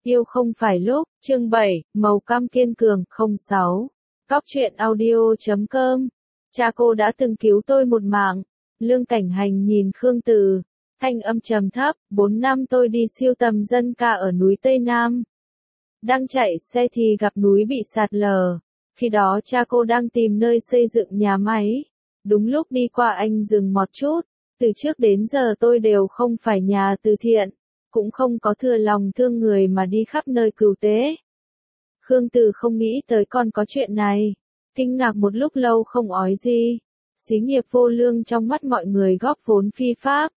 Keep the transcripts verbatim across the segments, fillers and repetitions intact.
Yêu không phải lúc, chương bảy, màu cam kiên cường, không sáu. Góc truyện audio chấm com. Cha cô đã từng cứu tôi một mạng. Lương Cảnh Hành nhìn Khương Từ, thanh âm trầm thấp, bốn năm tôi đi siêu tầm dân ca ở núi Tây Nam. Đang chạy xe thì gặp núi bị sạt lở. Khi đó cha cô đang tìm nơi xây dựng nhà máy. Đúng lúc đi qua anh dừng một chút. Từ trước đến giờ tôi đều không phải nhà từ thiện, cũng không có thừa lòng thương người mà đi khắp nơi cứu tế. Khương Từ không nghĩ tới còn có chuyện này, kinh ngạc một lúc lâu không ói gì. Xí nghiệp vô lương trong mắt mọi người góp vốn phi pháp,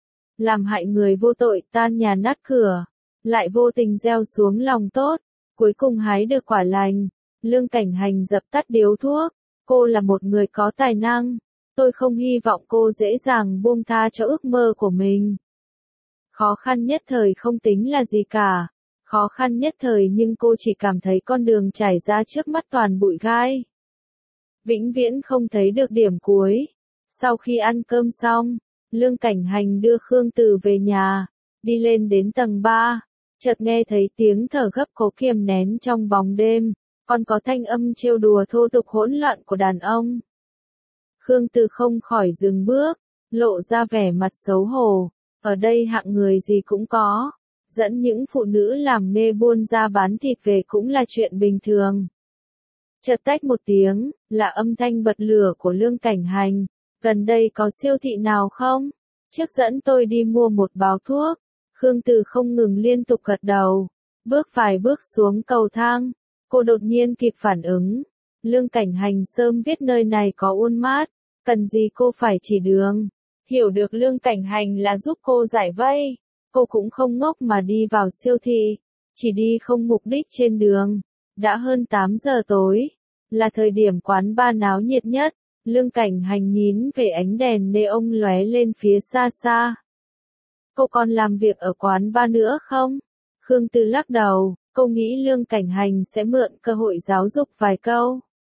làm hại người vô tội tan nhà nát cửa, lại vô tình gieo xuống lòng tốt, cuối cùng hái được quả lành. Lương Cảnh Hành dập tắt điếu thuốc, cô là một người có tài năng, tôi không hy vọng cô dễ dàng buông tha cho ước mơ của mình. Khó khăn nhất thời không tính là gì cả, khó khăn nhất thời nhưng cô chỉ cảm thấy con đường trải ra trước mắt toàn bụi gai. Vĩnh viễn không thấy được điểm cuối. Sau khi ăn cơm xong, Lương Cảnh Hành đưa Khương Từ về nhà, đi lên đến tầng ba, chợt nghe thấy tiếng thở gấp cố kiềm nén trong bóng đêm, còn có thanh âm trêu đùa thô tục hỗn loạn của đàn ông. Khương Từ không khỏi dừng bước, lộ ra vẻ mặt xấu hổ, ở đây hạng người gì cũng có, dẫn những phụ nữ làm nghề buôn ra bán thịt về cũng là chuyện bình thường. Chợt tách một tiếng, là âm thanh bật lửa của Lương Cảnh Hành, gần đây có siêu thị nào không? Trước dẫn tôi đi mua một bao thuốc. Khương Từ không ngừng liên tục gật đầu, bước vài bước xuống cầu thang, cô đột nhiên kịp phản ứng. Lương Cảnh Hành sớm viết nơi này có uôn mát, cần gì cô phải chỉ đường. Hiểu được Lương Cảnh Hành là giúp cô giải vây, cô cũng không ngốc mà đi vào siêu thị, chỉ đi không mục đích trên đường. Đã hơn tám giờ tối, là thời điểm quán bar náo nhiệt nhất. Lương Cảnh Hành nhìn về ánh đèn neon lóe lên phía xa xa. Cô còn làm việc ở quán bar nữa không? Khương Từ lắc đầu, cô nghĩ Lương Cảnh Hành sẽ mượn cơ hội giáo dục vài câu.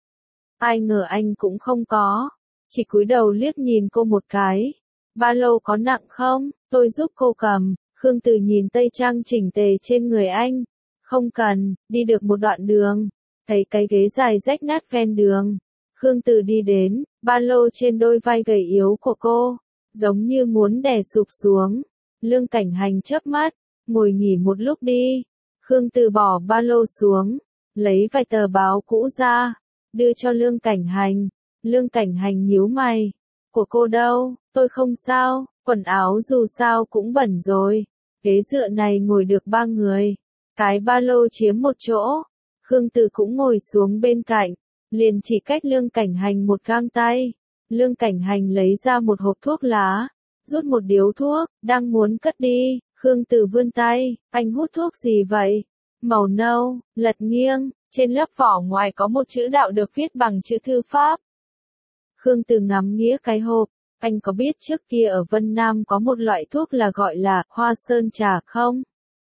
Ai ngờ anh cũng không có, chỉ cúi đầu liếc nhìn cô một cái. Ba lô có nặng không? Tôi giúp cô cầm. Khương Từ nhìn tây trang chỉnh tề trên người anh. Không cần, đi được một đoạn đường, thấy cái ghế dài rách nát ven đường. Khương Từ đi đến, ba lô trên đôi vai gầy yếu của cô, giống như muốn đè sụp xuống. Lương Cảnh Hành chớp mắt, ngồi nghỉ một lúc đi. Khương Từ bỏ ba lô xuống, lấy vài tờ báo cũ ra, đưa cho Lương Cảnh Hành. Lương Cảnh Hành nhíu mày, của cô đâu? Tôi không sao, quần áo dù sao cũng bẩn rồi. Ghế dựa này ngồi được ba người, cái ba lô chiếm một chỗ. Khương Từ cũng ngồi xuống bên cạnh, liền chỉ cách Lương Cảnh Hành một gang tay. Lương Cảnh Hành lấy ra một hộp thuốc lá, rút một điếu thuốc, đang muốn cất đi. Khương Từ vươn tay, anh hút thuốc gì vậy? Màu nâu, lật nghiêng, trên lớp vỏ ngoài có một chữ đạo được viết bằng chữ thư pháp. Khương Từ ngắm nghĩa cái hộp, anh có biết trước kia ở Vân Nam có một loại thuốc là gọi là hoa sơn trà không?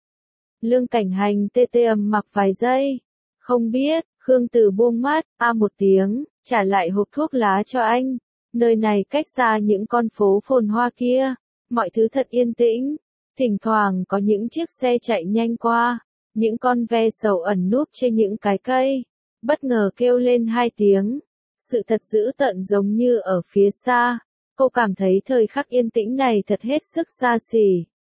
Lương Cảnh Hành tê tê ầm mặc vài giây. Không biết. Khương Từ buông mắt, a một tiếng, trả lại hộp thuốc lá cho anh. Nơi này cách xa những con phố phồn hoa kia, mọi thứ thật yên tĩnh. Thỉnh thoảng có những chiếc xe chạy nhanh qua, những con ve sầu ẩn núp trên những cái cây, bất ngờ kêu lên hai tiếng. Sự thật dữ tợn giống như ở phía xa. Cô cảm thấy thời khắc yên tĩnh này thật hết sức xa xỉ.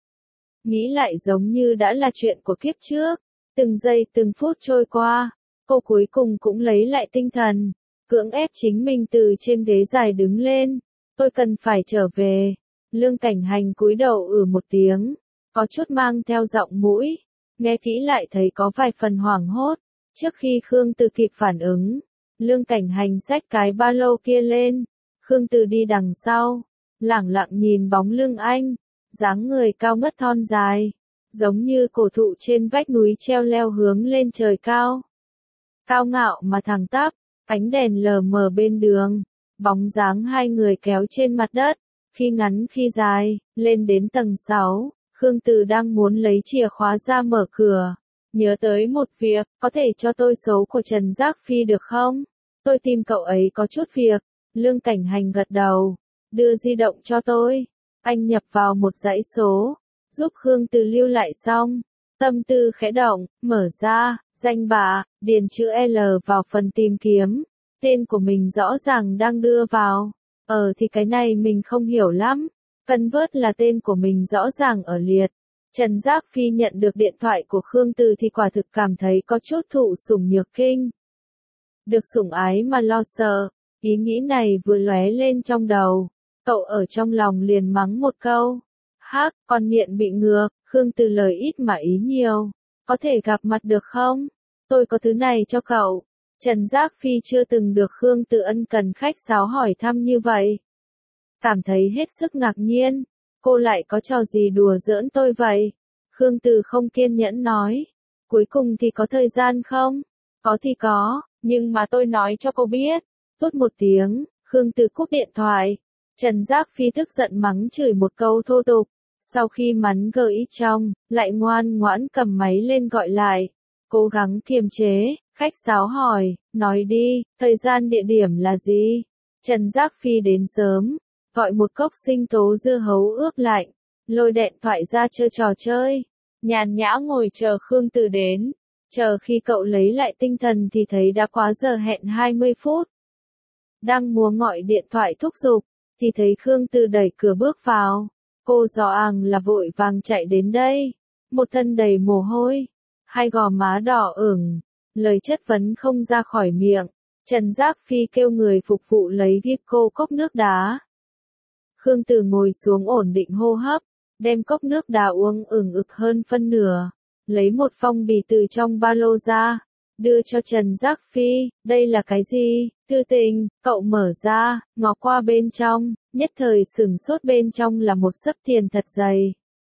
Nghĩ lại giống như đã là chuyện của kiếp trước. Từng giây từng phút trôi qua, cô cuối cùng cũng lấy lại tinh thần, cưỡng ép chính mình từ trên ghế dài đứng lên. Tôi cần phải trở về. Lương Cảnh Hành cúi đầu ử một tiếng, có chút mang theo giọng mũi, nghe kỹ lại thấy có vài phần hoảng hốt. Trước khi Khương Từ kịp phản ứng, Lương Cảnh Hành xách cái ba lô kia lên. Khương Từ đi đằng sau, lẳng lặng nhìn bóng lưng anh, dáng người cao ngất thon dài, giống như cổ thụ trên vách núi treo leo hướng lên trời cao. Cao ngạo mà thẳng tắp, ánh đèn lờ mờ bên đường, bóng dáng hai người kéo trên mặt đất, khi ngắn khi dài, lên đến tầng sáu. Khương Từ đang muốn lấy chìa khóa ra mở cửa, nhớ tới một việc, có thể cho tôi số của Trần Giác Phi được không? Tôi tìm cậu ấy có chút việc. Lương Cảnh Hành gật đầu, đưa di động cho tôi. Anh nhập vào một dãy số, giúp Khương Từ lưu lại xong, Tâm tư khẽ động, mở ra, danh bạ, điền chữ L vào phần tìm kiếm. Tên của mình rõ ràng đang đưa vào. Ờ thì cái này mình không hiểu lắm. Convert là tên của mình rõ ràng ở liệt. Trần Giác Phi nhận được điện thoại của Khương Từ thì quả thực cảm thấy có chút thụ sủng nhược kinh. Được sủng ái mà lo sợ, ý nghĩ này vừa lóe lên trong đầu. Cậu ở trong lòng liền mắng một câu. Hắc, con nghiện bị ngược, Khương Từ lời ít mà ý nhiều. Có thể gặp mặt được không? Tôi có thứ này cho cậu. Trần Giác Phi chưa từng được Khương Từ ân cần khách sáo hỏi thăm như vậy. Cảm thấy hết sức ngạc nhiên. Cô lại có trò gì đùa giỡn tôi vậy? Khương Từ không kiên nhẫn nói. Cuối cùng thì có thời gian không? Có thì có, nhưng mà tôi nói cho cô biết. Tốt một tiếng, Khương Từ cúp điện thoại. Trần Giác Phi tức giận mắng chửi một câu thô tục. Sau khi mắng gợi ít trong, lại ngoan ngoãn cầm máy lên gọi lại. Cố gắng kiềm chế, khách sáo hỏi, nói đi, thời gian địa điểm là gì? Trần Giác Phi đến sớm, gọi một cốc sinh tố dưa hấu ướp lạnh, lôi điện thoại ra chơi trò chơi. Nhàn nhã ngồi chờ Khương Từ đến. Chờ khi cậu lấy lại tinh thần thì thấy đã quá giờ hẹn hai mươi phút. Đang muốn gọi điện thoại thúc giục, thì thấy Khương Từ đẩy cửa bước vào. Cô rõ àng là vội vàng chạy đến đây. Một thân đầy mồ hôi, hai gò má đỏ ửng, lời chất vấn không ra khỏi miệng. Trần Giác Phi kêu người phục vụ lấy giúp cô cốc nước đá. Khương Từ ngồi xuống ổn định hô hấp, đem cốc nước đá uống ửng ực hơn phân nửa. Lấy một phong bì từ trong ba lô ra, đưa cho Trần Giác Phi. Đây là cái gì? Thư tình. Cậu mở ra, ngó qua bên trong, nhất thời sửng sốt, bên trong là một xấp tiền thật dày.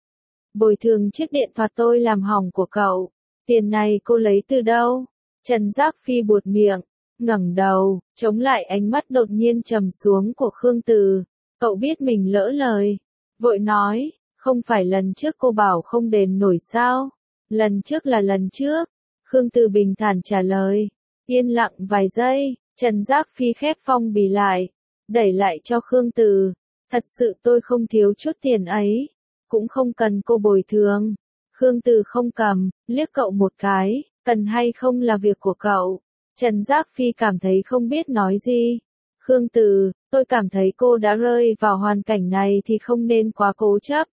Bồi thường chiếc điện thoại tôi làm hỏng của cậu. Tiền này cô lấy từ đâu? Trần Giác Phi buột miệng, ngẩng đầu, chống lại ánh mắt đột nhiên trầm xuống của Khương Từ. Cậu biết mình lỡ lời, vội nói, không phải lần trước cô bảo không đền nổi sao? Lần trước là lần trước. Khương Từ bình thản trả lời. Yên lặng vài giây, Trần Giác Phi khép phong bì lại, đẩy lại cho Khương Từ. Thật sự tôi không thiếu chút tiền ấy, cũng không cần cô bồi thường. Khương Từ không cầm, liếc cậu một cái, cần hay không là việc của cậu. Trần Giác Phi cảm thấy không biết nói gì. Khương Từ, tôi cảm thấy cô đã rơi vào hoàn cảnh này thì không nên quá cố chấp.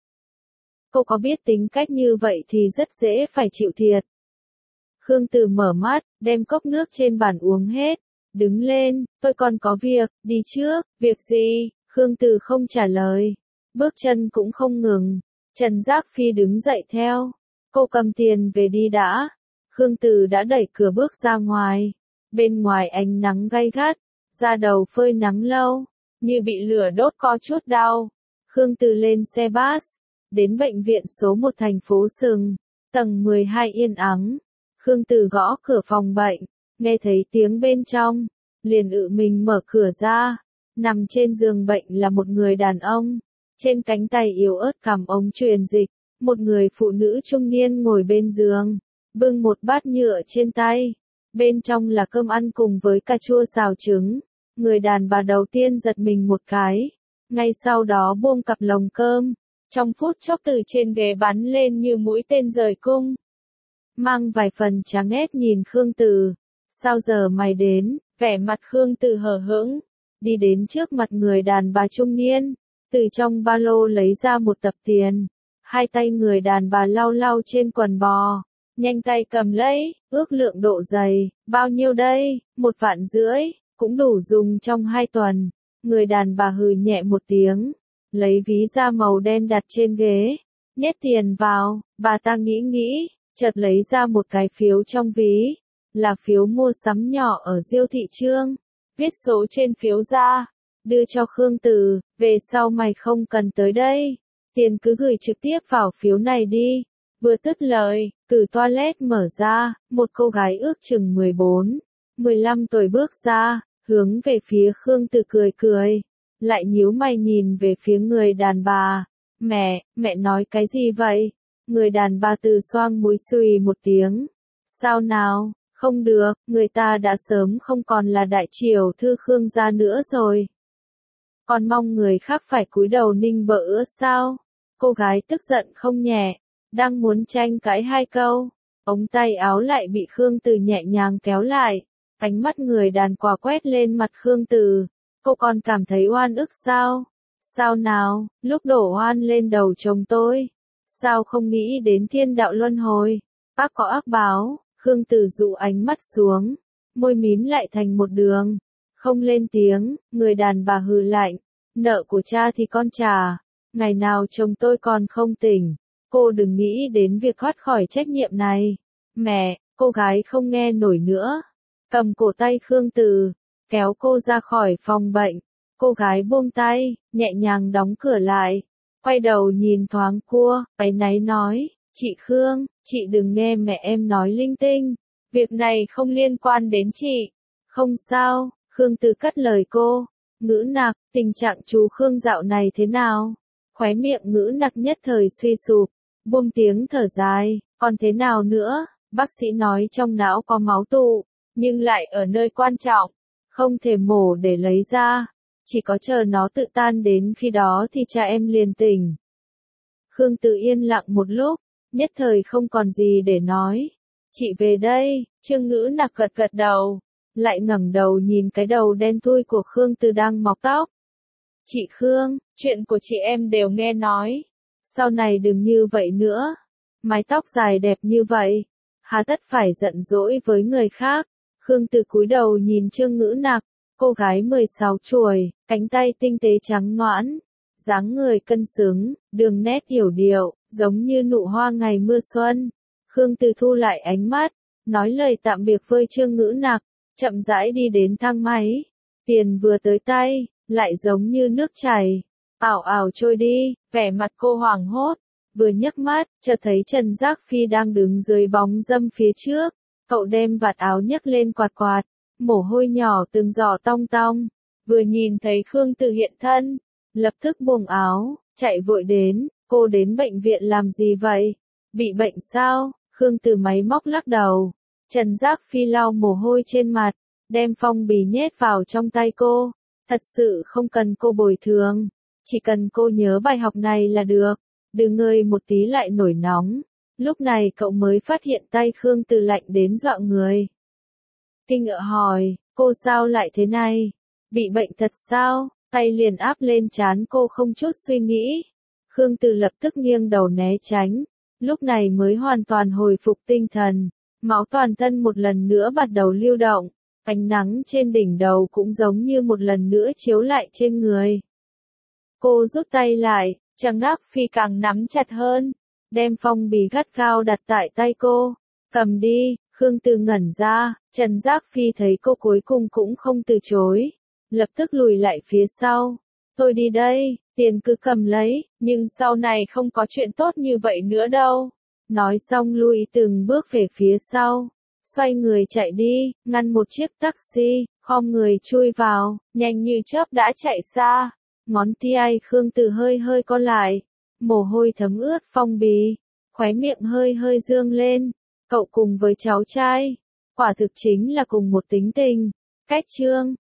Cô có biết tính cách như vậy thì rất dễ phải chịu thiệt. Khương Từ mở mắt, đem cốc nước trên bàn uống hết. Đứng lên, tôi còn có việc, đi trước. Việc gì? Khương Từ không trả lời. Bước chân cũng không ngừng. Trần Giác Phi đứng dậy theo. Cô cầm tiền về đi đã. Khương Từ đã đẩy cửa bước ra ngoài. Bên ngoài ánh nắng gay gắt, da đầu phơi nắng lâu, như bị lửa đốt có chút đau. Khương Từ lên xe bus, đến bệnh viện số một thành phố Sừng, tầng mười hai yên ắng. Khương Từ gõ cửa phòng bệnh, nghe thấy tiếng bên trong, liền tự mình mở cửa ra. Nằm trên giường bệnh là một người đàn ông, trên cánh tay yếu ớt cắm ống truyền dịch. Một người phụ nữ trung niên ngồi bên giường, bưng một bát nhựa trên tay. Bên trong là cơm ăn cùng với cà chua xào trứng. Người đàn bà đầu tiên giật mình một cái, ngay sau đó buông cặp lồng cơm. Trong phút chốc từ trên ghế bắn lên như mũi tên rời cung. Mang vài phần chán ghét nhìn Khương Từ. Sao giờ mày đến? Vẻ mặt Khương Từ hờ hững, đi đến trước mặt người đàn bà trung niên, từ trong ba lô lấy ra một tập tiền. Hai tay người đàn bà lau lau trên quần bò, nhanh tay cầm lấy, ước lượng độ dày, bao nhiêu đây? Một vạn rưỡi, cũng đủ dùng trong hai tuần. Người đàn bà hừ nhẹ một tiếng, lấy ví da màu đen đặt trên ghế, nhét tiền vào. Bà ta nghĩ nghĩ, chợt lấy ra một cái phiếu trong ví, là phiếu mua sắm nhỏ ở Diêu Thị Trương, viết số trên phiếu ra, đưa cho Khương Từ. Về sau mày không cần tới đây, tiền cứ gửi trực tiếp vào phiếu này đi. Vừa dứt lời, từ toilet mở ra, một cô gái ước chừng mười bốn, mười lăm tuổi bước ra, hướng về phía Khương Từ cười cười, lại nhíu mày nhìn về phía người đàn bà. Mẹ, mẹ nói cái gì vậy? Người đàn bà từ xoang mũi xùy một tiếng. Sao nào, không được, người ta đã sớm không còn là đại triều thư Khương gia nữa rồi. Còn mong người khác phải cúi đầu ninh bợ sao? Cô gái tức giận không nhẹ, đang muốn tranh cãi hai câu, ống tay áo lại bị Khương Từ nhẹ nhàng kéo lại, ánh mắt người đàn quả quét lên mặt Khương Từ, cô còn cảm thấy oan ức sao? Sao nào, lúc đổ oan lên đầu chồng tôi, sao không nghĩ đến thiên đạo luân hồi, ác có ác báo, Khương Từ dụ ánh mắt xuống, môi mím lại thành một đường, không lên tiếng, người đàn bà hừ lạnh, nợ của cha thì con trả, ngày nào chồng tôi còn không tỉnh, cô đừng nghĩ đến việc thoát khỏi trách nhiệm này. Mẹ, cô gái không nghe nổi nữa, cầm cổ tay Khương Từ, kéo cô ra khỏi phòng bệnh, cô gái buông tay, nhẹ nhàng đóng cửa lại, quay đầu nhìn thoáng cua, áy náy nói, chị Khương, chị đừng nghe mẹ em nói linh tinh, việc này không liên quan đến chị. Không sao, Khương Từ cắt lời cô, Ngữ Nặc, tình trạng chú Khương dạo này thế nào? Khóe miệng Ngữ Nặc nhất thời suy sụp, buông tiếng thở dài, còn thế nào nữa, bác sĩ nói trong não có máu tụ, nhưng lại ở nơi quan trọng, không thể mổ để lấy ra, chỉ có chờ nó tự tan đến khi đó thì cha em liền tỉnh. Khương Từ yên lặng một lúc, nhất thời không còn gì để nói. Chị về đây, Trương Ngữ Nặc gật gật đầu, lại ngẩng đầu nhìn cái đầu đen thui của Khương Từ đang mọc tóc. Chị Khương, chuyện của chị em đều nghe nói, sau này đừng như vậy nữa, mái tóc dài đẹp như vậy, hà tất phải giận dỗi với người khác. Khương Từ cúi đầu nhìn Trương Ngữ Nặc, cô gái mười sáu chuồi, cánh tay tinh tế trắng nõn, dáng người cân xứng, đường nét hiểu điệu, giống như nụ hoa ngày mưa xuân. Khương Từ thu lại ánh mắt, nói lời tạm biệt với Trương Ngữ Nặc, chậm rãi đi đến thang máy. Tiền vừa tới tay, lại giống như nước chảy, ảo ảo trôi đi, vẻ mặt cô hoảng hốt, vừa nhấc mắt, chợt thấy Trần Giác Phi đang đứng dưới bóng râm phía trước, cậu đem vạt áo nhấc lên quạt quạt, mồ hôi nhỏ từng giọt tong tong, vừa nhìn thấy Khương Từ hiện thân, lập tức buông áo, chạy vội đến, cô đến bệnh viện làm gì vậy? Bị bệnh sao? Khương Từ máy móc lắc đầu. Trần Giác Phi lau mồ hôi trên mặt, đem phong bì nhét vào trong tay cô. Thật sự không cần cô bồi thường, chỉ cần cô nhớ bài học này là được, đừng ngơi một tí lại nổi nóng. Lúc này cậu mới phát hiện tay Khương Từ lạnh đến dọa người. Kinh ngợ hỏi, cô sao lại thế này? Bị bệnh thật sao? Tay liền áp lên trán cô không chút suy nghĩ. Khương Từ lập tức nghiêng đầu né tránh, lúc này mới hoàn toàn hồi phục tinh thần. Máu toàn thân một lần nữa bắt đầu lưu động, ánh nắng trên đỉnh đầu cũng giống như một lần nữa chiếu lại trên người. Cô rút tay lại, Trần Giác Phi càng nắm chặt hơn, đem phong bì gắt gao đặt tại tay cô. Cầm đi, Khương Từ ngẩn ra, Trần Giác Phi thấy cô cuối cùng cũng không từ chối, lập tức lùi lại phía sau. Tôi đi đây, tiền cứ cầm lấy, nhưng sau này không có chuyện tốt như vậy nữa đâu. Nói xong lui từng bước về phía sau, xoay người chạy đi, ngăn một chiếc taxi, khom người chui vào, nhanh như chớp đã chạy xa. Ngón tay Khương Từ hơi hơi co lại, mồ hôi thấm ướt phong bì, khóe miệng hơi hơi dương lên. Cậu cùng với cháu trai, quả thực chính là cùng một tính tình. Cách chương